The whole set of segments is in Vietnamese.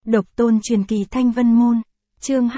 Độc tôn truyền kỳ Thanh Vân Môn, chương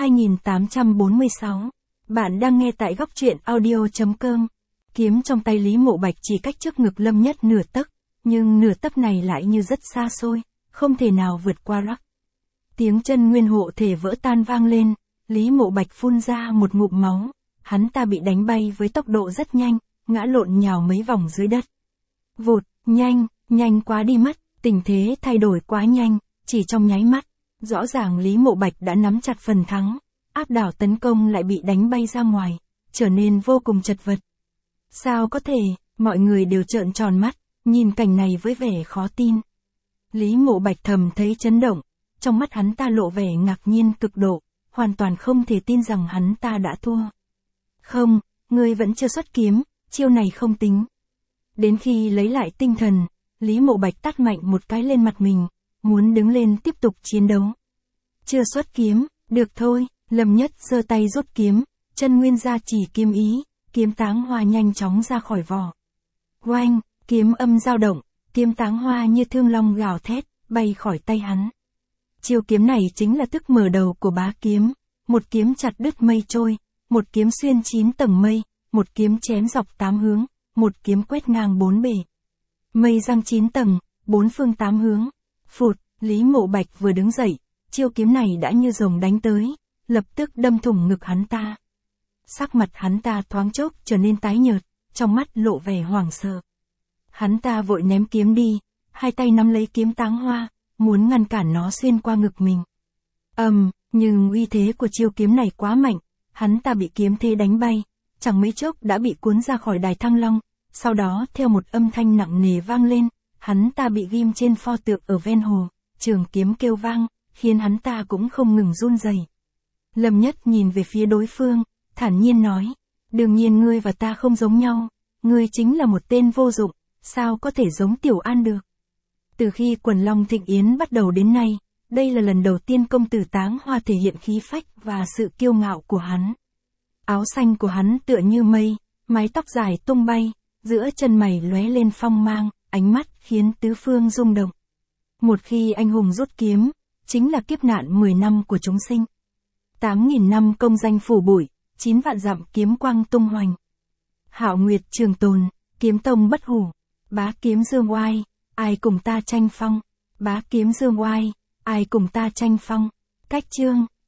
2846. Bạn đang nghe tại góc truyện audio.com. Kiếm trong tay Lý Mộ Bạch chỉ cách trước ngực Lâm Nhất nửa tấc, nhưng nửa tấc này lại như rất xa xôi, không thể nào vượt qua rắc. Tiếng chân nguyên hộ thể vỡ tan vang lên, Lý Mộ Bạch phun ra một ngụm máu, hắn ta bị đánh bay với tốc độ rất nhanh, ngã lộn nhào mấy vòng dưới đất. Vụt, nhanh quá đi mất, tình thế thay đổi quá nhanh, chỉ trong nháy mắt, rõ ràng Lý Mộ Bạch đã nắm chặt phần thắng, áp đảo tấn công lại bị đánh bay ra ngoài, trở nên vô cùng chật vật. Sao có thể, mọi người đều trợn tròn mắt, nhìn cảnh này với vẻ khó tin. Lý Mộ Bạch thầm thấy chấn động, trong mắt hắn ta lộ vẻ ngạc nhiên cực độ, hoàn toàn không thể tin rằng hắn ta đã thua. Không, ngươi vẫn chưa xuất kiếm, chiêu này không tính. Đến khi lấy lại tinh thần, Lý Mộ Bạch tát mạnh một cái lên mặt mình, muốn đứng lên tiếp tục chiến đấu. Chưa xuất kiếm, được thôi, Lâm Nhất giơ tay rút kiếm, chân nguyên ra chỉ kiếm ý, kiếm táng hoa nhanh chóng ra khỏi vỏ. Oanh, kiếm âm dao động, kiếm táng hoa như thương long gào thét, bay khỏi tay hắn. Chiêu kiếm này chính là thức mở đầu của bá kiếm, một kiếm chặt đứt mây trôi, một kiếm xuyên 9 tầng mây, một kiếm chém dọc 8 hướng, một kiếm quét ngang 4 bể. Mây răng 9 tầng, 4 phương 8 hướng. Phụt, Lý Mộ Bạch vừa đứng dậy, chiêu kiếm này đã như rồng đánh tới, lập tức đâm thủng ngực hắn ta. Sắc mặt hắn ta thoáng chốc trở nên tái nhợt, trong mắt lộ vẻ hoảng sợ. Hắn ta vội ném kiếm đi, hai tay nắm lấy kiếm táng hoa, muốn ngăn cản nó xuyên qua ngực mình. Nhưng uy thế của chiêu kiếm này quá mạnh, hắn ta bị kiếm thế đánh bay, chẳng mấy chốc đã bị cuốn ra khỏi đài Thăng Long, sau đó theo một âm thanh nặng nề vang lên, hắn ta bị ghim trên pho tượng ở ven hồ, trường kiếm kêu vang, khiến hắn ta cũng không ngừng run rẩy. Lâm Nhất nhìn về phía đối phương, thản nhiên nói, đương nhiên ngươi và ta không giống nhau, ngươi chính là một tên vô dụng, sao có thể giống Tiểu An được. Từ khi Quần Long Thịnh Yến bắt đầu đến nay, đây là lần đầu tiên công tử Táng Hoa thể hiện khí phách và sự kiêu ngạo của hắn. Áo xanh của hắn tựa như mây, mái tóc dài tung bay, giữa chân mày lóe lên phong mang, ánh mắt khiến tứ phương rung động. Một khi anh hùng rút kiếm, chính là kiếp nạn 10 năm của chúng sinh. 8.000 năm công danh phủ bụi, 9 vạn dặm kiếm quang tung hoành. Hạo Nguyệt trường tồn, kiếm tông bất hủ, bá kiếm dương oai, ai cùng ta tranh phong, bá kiếm dương oai, ai cùng ta tranh phong. Cách chương,